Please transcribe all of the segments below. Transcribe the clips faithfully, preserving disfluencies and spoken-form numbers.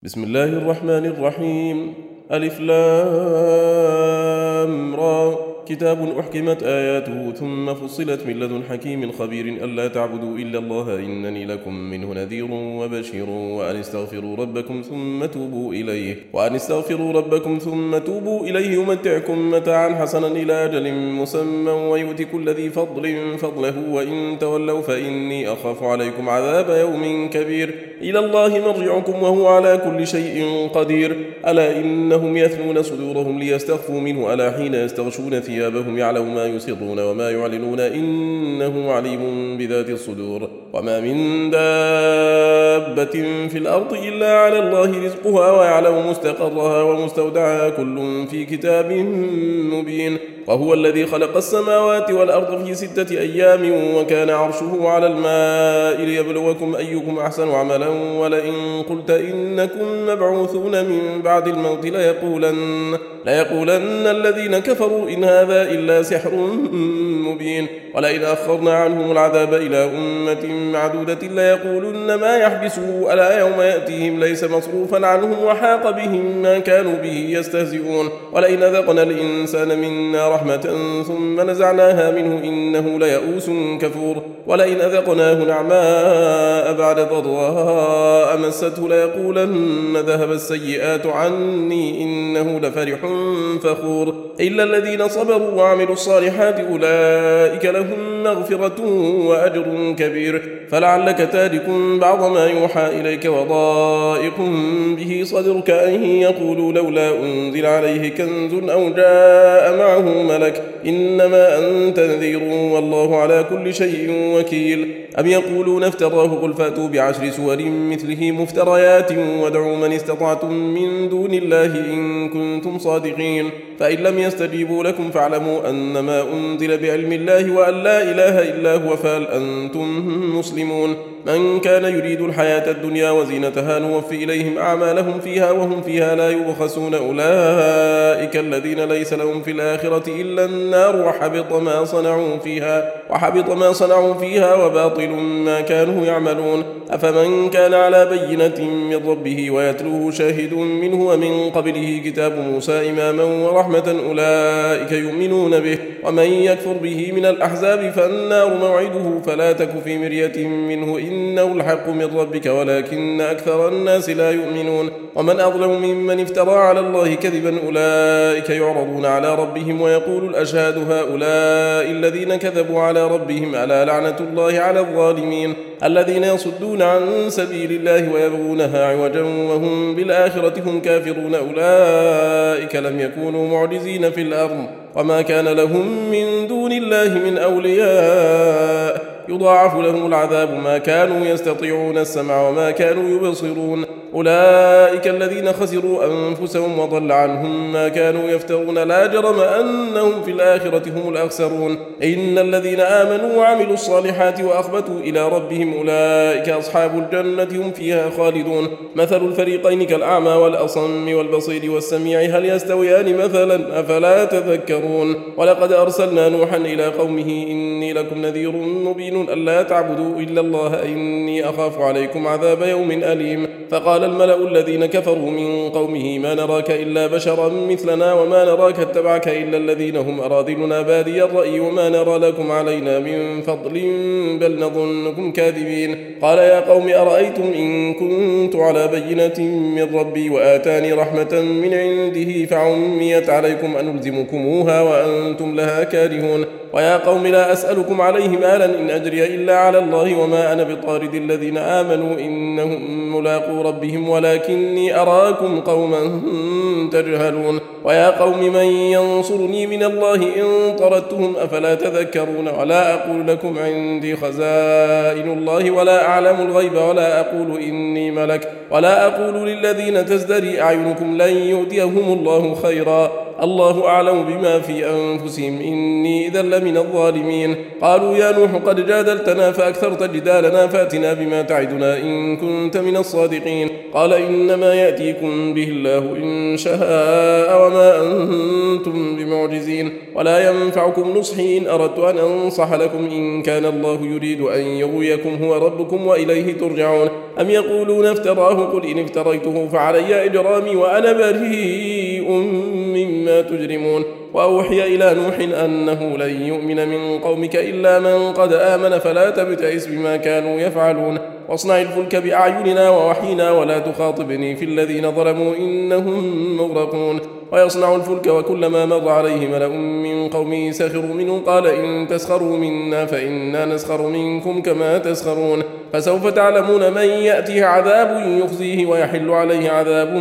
بسم الله الرحمن الرحيم. ألف لام را. كتاب أحكمت آياته ثم فصلت من لدن حكيم خبير ألا تعبدوا إلا الله إنني لكم منه نذير وبشير وأن استغفروا ربكم ثم توبوا إليه وأن استغفروا ربكم ثم توبوا إليه يمتعكم متاعا حسنا إلى أجل مسمى ويؤتي كل ذي فضل فضله وإن تولوا فإني أخاف عليكم عذاب يوم كبير. إلى الله مرجعكم وهو على كل شيء قدير. ألا إنهم يثنون صدورهم ليستخفوا منه ألا حين يستغشون ثيابهم يعلم ما يسرون وما يعلنون إنه عليم بذات الصدور. وما من دابة في الأرض إلا على الله رزقها ويعلم مستقرها ومستودعها كل في كتاب مبين. وهو الذي خلق السماوات والأرض في ستة أيام وكان عرشه على الماء ليبلوكم أيكم أحسن عملا ولئن قلت إنكم مبعوثون من بعد الموت ليقولن, ليقولن الذين كفروا إن هذا إلا سحر مبين. ولئن أخرنا عنهم العذاب إلى أمة معدودة ليقولن ما يحبسه ألا يوم يأتيهم ليس مصروفا عنهم وحاق بهم ما كانوا به يستهزئون. ولئن ذقنا الإنسان منا رحمة ثم نزعناها منه إنه ليئوس كفور. ولئن أذقناه نعماء بعد ضراء مسته ليقولن ذهب السيئات عني إنه لفرح فخور. إلا الذين صبروا وعملوا الصالحات أولئك لهم مغفرة وأجر كبير. فلعلك تارك بعض ما يوحى إليك وضائق به صدرك أن يقولوا لولا أنزل عليه كنز أو جاء معه ملك إنما أنت نذير والله على كل شيء وكيل. أم يقولون افتراه قل فأتوا بعشر سور مثله مفتريات وادعوا من استطعتم من دون الله إن كنتم صادقين. فإن لم يستجيبوا لكم فاعلموا أنما أنزل بعلم الله وأن لا إله إلا هو فهل أنتم مسلمون. من كان يريد الحياة الدنيا وزينتها نوفي إليهم أعمالهم فيها وهم فيها لا يبخسون أولئك الذين ليس لهم في الآخرة إلا النار وحبط ما صنعوا فيها وحبط ما صنعوا فيها وباطل ما كانوا يعملون. أفمن كان على بينة من ربه ويتلوه شاهد منه ومن قبله كتاب موسى إماما ورحمة أولئك يؤمنون به. ومن يكفر به من الأحزاب فالنار موعده فلا تك في مرية منه إنه الحق من ربك ولكن أكثر الناس لا يؤمنون. ومن أظلم ممن افترى على الله كذبا أولئك يعرضون على ربهم ويقول الأشهاد هؤلاء الذين كذبوا على ربهم ألا لعنة الله على الظالمين الذين يصدون عن سبيل الله ويبغونها عوجا وهم بالآخرة هم كافرون أولئك لم يكونوا معجزين في الأرض وما كان لهم من دون الله من أولياء يضاعف لهم العذاب ما كانوا يستطيعون السمع وما كانوا يبصرون. أولئك الذين خسروا أنفسهم وضل عنهم ما كانوا يفترون لا جرم أنهم في الآخرة هم الأخسرون. إن الذين آمنوا وعملوا الصالحات وأخبتوا إلى ربهم أولئك أصحاب الجنة هم فيها خالدون. مثل الفريقين كالأعمى والأصم والبصير والسميع هل يستويان مثلا أفلا تذكرون. ولقد أرسلنا نوحا إلى قومه إني لكم نذير مبين ألا تعبدوا إلا الله إني أخاف عليكم عذاب يوم أليم. فقال الملأ الذين كفروا من قومه ما نراك إلا بشرا مثلنا وما نراك اتبعك إلا الذين هم أراذلنا بادي الرأي وما نرى لكم علينا من فضل بل نظنكم كاذبين. قال يا قوم أرأيتم إن كنت على بينة من ربي وآتاني رحمة من عنده فعميت عليكم أنلزمكموها وأنتم لها كارهون. ويا قوم لا أسألكم عليه مالا إن أجري إلا على الله وما أنا بطارد الذين آمنوا إنهم ملاقو ربهم ولكني أراكم قوما تجهلون. ويا قوم من ينصرني من الله إن طردتهم أفلا تذكرون. ولا أقول لكم عندي خزائن الله ولا أعلم الغيب ولا أقول إني ملك ولا أقول للذين تزدري أعينكم لن يؤتيهم الله خيرا الله أعلم بما في أنفسهم إني إذا لمن الظالمين. قالوا يا نوح قد جادلتنا فأكثرت جدالنا فأتنا بما تعدنا إن كنت من الصادقين. قال إنما يأتيكم به الله إن شاء وما أنتم بمعجزين ولا ينفعكم نصحي إن أردت أن أنصح لكم إن كان الله يريد أن يغويكم هو ربكم وإليه ترجعون. أم يقولون افتراه قل إن افتريته فعلي إجرامي وأنا بريء مما تجرمون وأوحي إلى نوح أنه لن يؤمن من قومك إلا من قد آمن فلا تبتئس بما كانوا يفعلون واصنع الفلك بأعيننا ووحينا ولا تخاطبني في الذين ظلموا إنهم مغرقون ويصنع الفلك وكلما مر عليه ملأ من قومه سخروا منه قال إن تسخروا منا فإنا نسخر منكم كما تسخرون فسوف تعلمون من يأتيه عذاب يخزيه ويحل عليه عذاب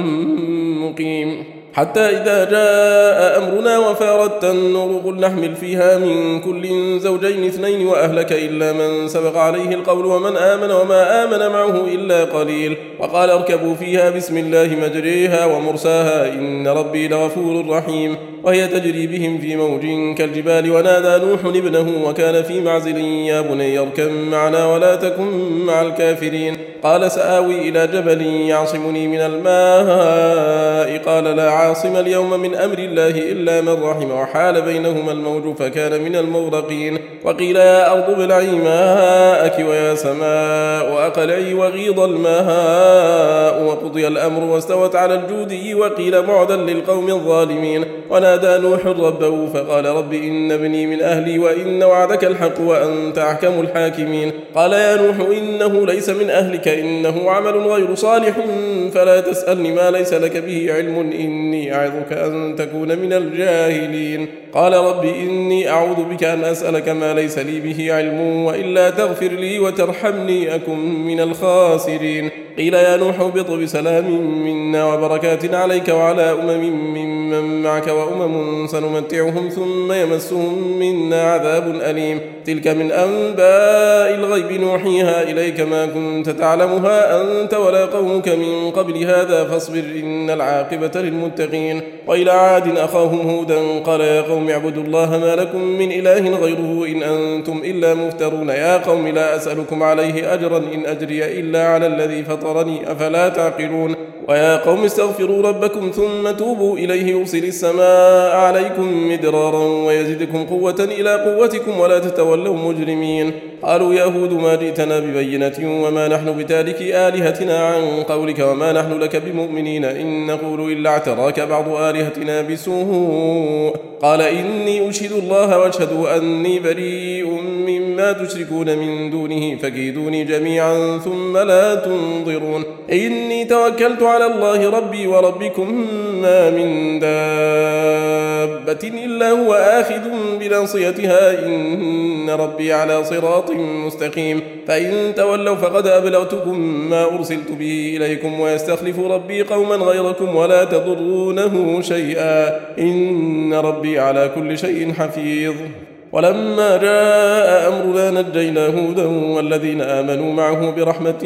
مقيم حتى إذا جاء أمرنا وفارت النور قل نحمل فيها من كل زوجين اثنين وأهلك إلا من سبق عليه القول ومن آمن وما آمن معه إلا قليل وقال اركبوا فيها بسم الله مجريها ومرساها إن ربي لغفور رحيم وهي تجري بهم في موج كالجبال ونادى نوح ابنه وكان في معزل يا بني اركب معنا ولا تكن مع الكافرين قال سآوي إلى جبل يعصمني من الماء قال لا عاصم اليوم من أمر الله إلا من رحم وحال بينهما الموج فكان من المغرقين وقيل يا أرض ابلعي ماءك ويا سماء أقلعي وغيض الماء وقضي الأمر واستوت على الجودي وقيل بعدا للقوم الظالمين ونادى نوح ربه فقال رب إن ابني من أهلي وإن وعدك الحق وأنت أحكم الحاكمين قال يا نوح إنه ليس من أهلك إنه عمل غير صالح فلا تسألني ما ليس لك به علم إني أعظك أن تكون من الجاهلين قال رب إني أعوذ بك أن أسألك ما ليس لي به علم وإلا تغفر لي وترحمني أكن من الخاسرين قيل يا نوح اهبط بسلام منا وبركات عليك وعلى أمم ممن معك وأمم سنمتعهم ثم يمسهم منا عذاب أليم تلك من أنباء الغيب نوحيها إليك ما كنت تعلمها أنت ولا قومك من قبل هذا فاصبر إن العاقبة للمتقين وإلى عاد أخاهم هودا قال يا قوم اعبدوا الله ما لكم من إله غيره إن أنتم إلا مفترون يا قوم لا أسألكم عليه أجرا إن أجري إلا على الذي فطرني أفلا تعقلون ويا قوم استغفروا ربكم ثم توبوا إليه يرسل السماء عليكم مدرارا ويزدكم قوة إلى قوتكم ولا تتولوا مجرمين قالوا يا هود ما جئتنا ببينة وما نحن بتارك آلهتنا عن قولك وما نحن لك بمؤمنين إن نقول إلا اعتراك بعض آلهتنا بسوء قال إني أشهد الله واشهدوا أني بريء مما تشركون من دونه فكيدوني جميعا ثم لا تنظرون إني توكلت على الله ربي وربكم ما من دابة إلا هو آخذ بناصيتها إن ربي على صراط مستقيم فإن تولوا فقد أبلغتكم ما أرسلت به إليكم ويستخلف ربي قوما غيركم ولا تضرونه شيئا إن ربي على كل شيء حفيظ ولما جاء أمرنا نجينا هودا والذين آمنوا معه برحمة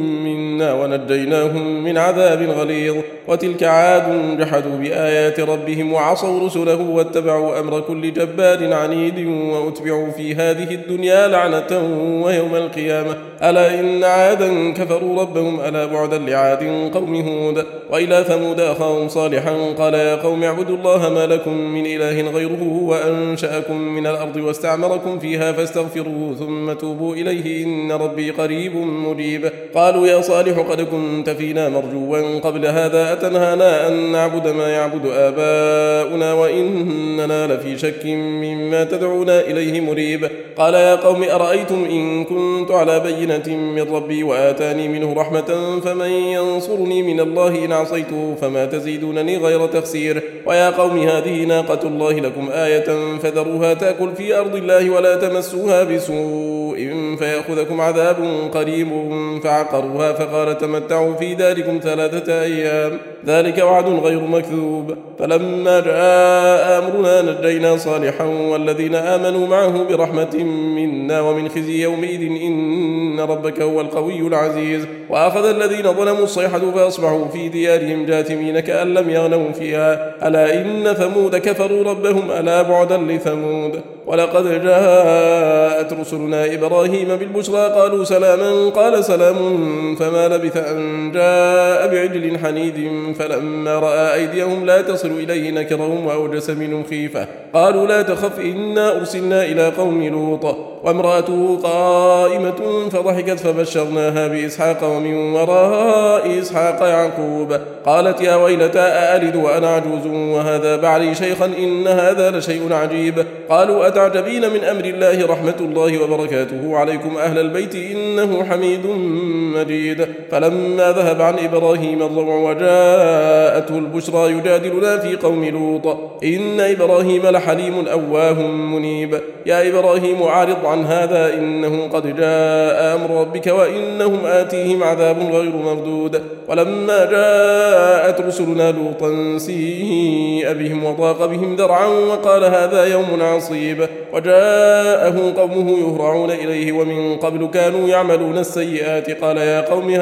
منا ونجيناهم من عذاب غليظ وتلك عاد جحدوا بآيات ربهم وعصوا رسله واتبعوا أمر كل جبار عنيد وأتبعوا في هذه الدنيا لعنة ويوم القيامة ألا إن عادا كفروا ربهم ألا بعدا لعاد قوم هود وإلى ثمود أخاهم صالحا قال يا قوم اعبدوا الله ما لكم من إله غيره وأنشأكم من الأرض واستعمركم فيها فاستغفروه ثم توبوا إليه إن ربي قريب مجيب قالوا يا صالح قد كنت فينا مرجوا قبل هذا أتنهانا أن نعبد ما يعبد آباؤنا وإننا لفي شك مما تدعونا إليه مريب قال يا قوم أرأيتم إن كنت على بينة من ربي وآتاني منه رحمة فمن ينصرني من الله إن عصيته فما تزيدونني غير تخسير ويا قوم هذه ناقة الله لكم آية فذروها تأكل في أرض الله ولا تمسوها بسوء فيأخذكم عذاب قريب فعقروها فقال تمتعوا في داركم ثلاثة أيام ذلك وعد غير مكذوب فلما جاء أمرنا نجينا صالحا والذين آمنوا معه برحمة منا ومن خزي يومئذ إن ربك هو القوي العزيز وأخذ الذين ظلموا الصيحة فأصبحوا في ديارهم جاثمين كأن لم يغنوا فيها ألا إن ثمود كفروا ربهم ألا بعدا لثمود ولقد جاءت رسلنا إبراهيم بالبشرى قالوا سلاما قال سلام فما لبث أن جاء بعجل حنيد فلما رأى أيديهم لا تصل إليه نكرهم وأوجس منهم خيفة قالوا لا تخف إنا أرسلنا إلى قوم لوط وامرأته قائمة فضحكت فبشرناها بإسحاق ومن وراء إسحاق يعقوب قالت يا ويلتى أألد وأنا عجوز وهذا بعلي شيخا إن هذا لشيء عجيب قالوا أتعجبين من أمر الله رحمة الله وبركاته عليكم أهل البيت إنه حميد مجيد فلما ذهب عن إبراهيم الروع وجاءته البشرى يجادلنا في قوم لوط إن إبراهيم لحليم أواه منيب يا إبراهيم أعرض عن هذا إنه قد جاء أمر ربك وإنهم آتيهم عذاب غير مردود ولما جاءت رسلنا لوطا سيء بهم وضاق بهم ذرعا وقال هذا يوم عصيب وجاءه قومه يهرعون إليه ومن قبل كانوا يعملون السيئات قال يا قوم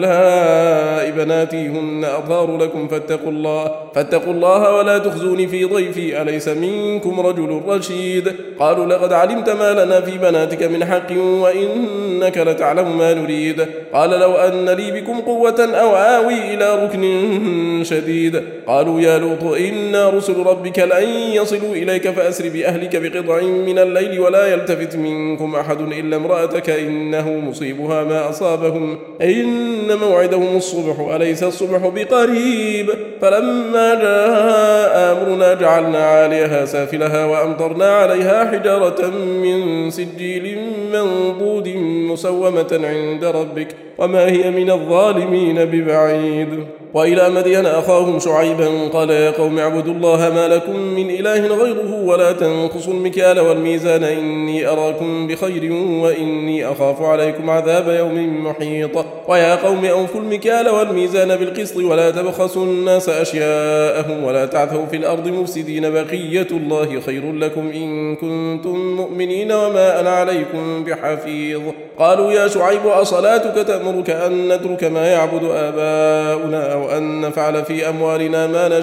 هؤلاء بناتي هن أطهار لكم فاتقوا الله فاتقوا الله ولا تخزوني في ضيفي أليس منكم رجل رشيد قالوا لقد علمت ما لنا في بناتك من حق وإنك لتعلم ما نريد قال لو أن لي بكم قوة أو آوي إلى ركن شديد قالوا يا لوط إنا رسل ربك لن يصلوا إليك فأسر بأهلك بقطع من الليل ولا يلتفت منكم أحد إلا امرأتك إنه مصيبها ما أصابهم إن موعدهم الصبح أليس الصبح بقريب فلما جاء أمرنا جعلنا عاليها سافلها وأمطرنا عليها حجارة من سجيل منضود مسومة عند ربك وما هي من الظالمين ببعيد وإلى مدين أخاهم شعيبا قال يا قوم اعبدوا الله ما لكم من إله غيره ولا تنقصوا المكيال والميزان إني أراكم بخير وإني أخاف عليكم عذاب يوم محيط ويا قوم أوفوا المكيال والميزان بالقسط ولا تبخسوا الناس أشياءهم ولا تعثوا في الأرض مفسدين بقية الله خير لكم إن كنتم مؤمنين وما أنا عليكم بحفيظ قالوا يا شعيب أصلاتك تأمرك أن نترك ما يعبد آباؤنا أو أن نفعل في أموالنا ما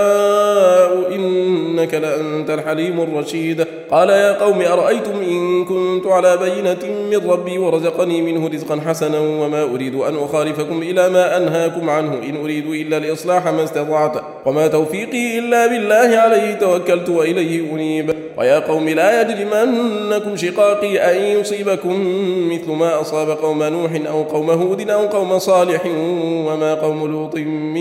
نشاء إنك لأنت الحليم الرشيد قال يا قوم أرأيتم إن كنت على بينة من ربي ورزقني منه رزقا حسنا وما أريد أن أخالفكم إلى ما أنهاكم عنه إن أريد إلا الإصلاح ما استطعت وما توفيقي إلا بالله عليه توكلت وإليه أنيب ويا قوم لا يجرمنكم شقاقي أن يصيبكم مثل ما أصاب قوم نوح أو قوم هود أو قوم صالح وما قوم لوط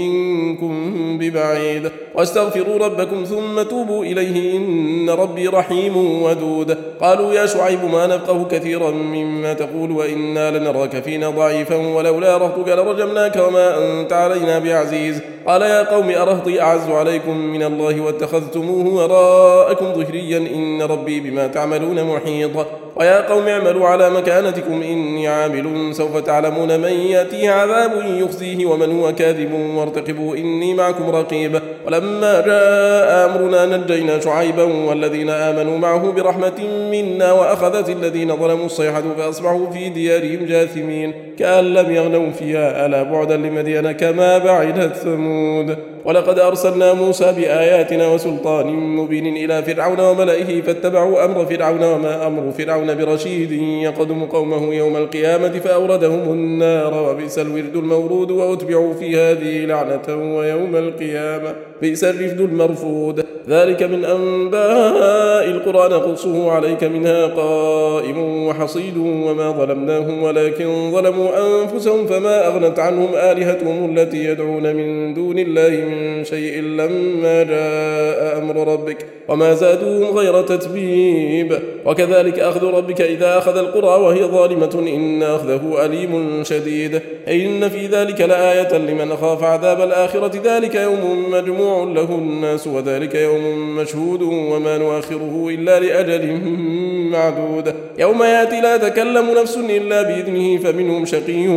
منكم ببعيد واستغفروا ربكم ثم توبوا إليه إن ربي رحيم ودود قالوا يا شعيب ما نفقه كثيرا مما تقول وإنا لنراك فينا ضعيفا ولولا رهطك لرجمناك وما أنت علينا بعزيز قال يا قوم أرهطي أعز عليكم من الله واتخذتموه وراءكم ظهريا إن ربي بما تعملون محيط ويا قوم اعملوا على مكانتكم إني عامل سوف تعلمون من يأتيه عذاب يخزيه ومن هو كاذب وارتقبوا إني معكم رقيب ولما جاء أمرنا نجينا شعيبا والذين آمنوا معه برحمة منا وأخذت الذين ظلموا الصيحة فأصبحوا في ديارهم جاثمين كأن لم يغنوا فيها ألا بعدا لمدين كما بعدت ثمود ولقد أرسلنا موسى بآياتنا وسلطان مبين إلى فرعون وملئه فاتبعوا أمر فرعون وما أمر فرعون برشيد يقدم قومه يوم القيامة فأوردهم النار وبئس الورد المورود وأتبعوا في هذه لعنة ويوم القيامة بئس الرفد المرفود ذلك من أنباء القرى نقصه عليك منها قائم وحصيد وما ظلمناهم ولكن ظلموا أنفسهم فما أغنت عنهم آلهتهم التي يدعون من دون الله من شيء لما جاء أمر ربك وما زادوهم غير تتبيب وكذلك أخذ ربك إذا أخذ القرى وهي ظالمة إن أخذه أليم شديد إن في ذلك لآية لمن خاف عذاب الآخرة ذلك يوم مجموع له الناس وذلك يوم مشهود وما نؤخره إلا لأجل معدود يوم يأتي لا تكلم نفس إلا بإذنه فمنهم شقي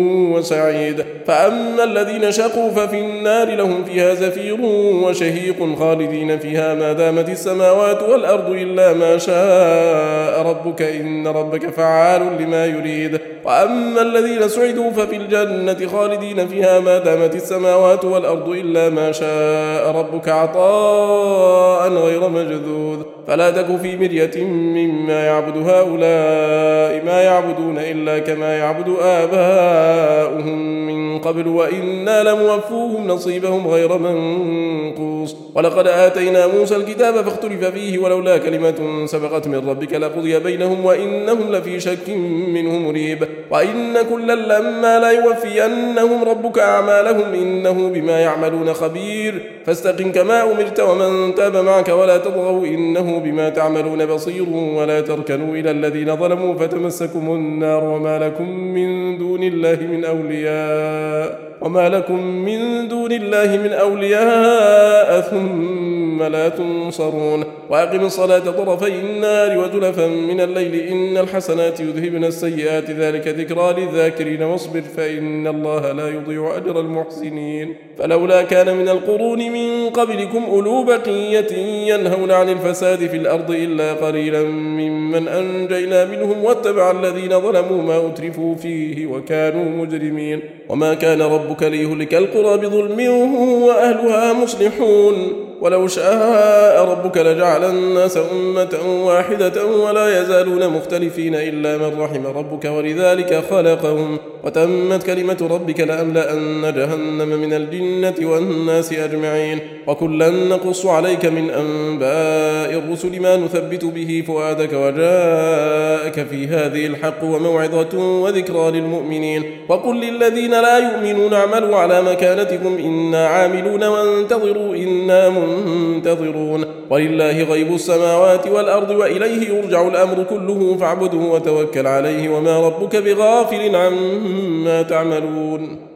وسعيد فأما الذين شقوا ففي النار لهم فيها زفير وشهيق خالدين فيها ما دامت السماوات والأرض إلا ما شاء ربك إن ربك فعال لما يريد وأما الذين سعدوا ففي الجنة خالدين فيها ما دامت السماوات والأرض إلا ما شاء ربك عطاء غير مجذوذ فلا تك في مرية مما يعبد هؤلاء ما يعبدون إلا كما يعبد آباؤهم من قبل وإنا لموفوهم نصيبهم غير منقوص. ولقد آتينا موسى الكتاب فاختلف فيه ولولا كلمة سبقت من ربك لقضي بينهم وإنهم لفي شك منه مريب. وإن كلا لما لا يوفينهم ربك أعمالهم إنه بما يعملون خبير. فاستقم كما أمرت ومن تاب معك ولا تطغوا إنه بما تعملون بصير. ولا تركنوا إلى الذين ظلموا فتمسكم النار وما لكم من دون الله من أولياء وما لكم من دون الله من أولياء ثم لا تنصرون. وأقم الصلاة طرفي النار وزلفا من الليل إن الحسنات يذهبن السيئات ذلك ذكرى للذاكرين واصبر فإن الله لا يضيع أجر المحسنين. فلولا كان من القرون من قبلكم أولو بقية ينهون عن الفساد في الأرض إلا قليلا ممن أنجينا منهم واتبع الذين ظلموا ما أترفوا فيه وكانوا مجرمين. وما كان ربك ليهلك القرى بظلم وأهلها مصلحون. ولو شاء ربك لجعل الناس أمة واحدة ولا يزالون مختلفين إلا من رحم ربك ولذلك خلقهم وتمت كلمة ربك لأملأن جهنم من الجنة والناس أجمعين. وكلا نقص عليك من أنباء الرسل ما نثبت به فؤادك وجاءك في هذه الحق وموعظة وذكرى للمؤمنين. وقل للذين لا يؤمنون اعملوا على مكانتكم إنا عاملون وانتظروا إنا منتظرون. ولله غيب السماوات والأرض وإليه يرجع الأمر كله فاعبده وتوكل عليه وما ربك بغافل عما تعملون.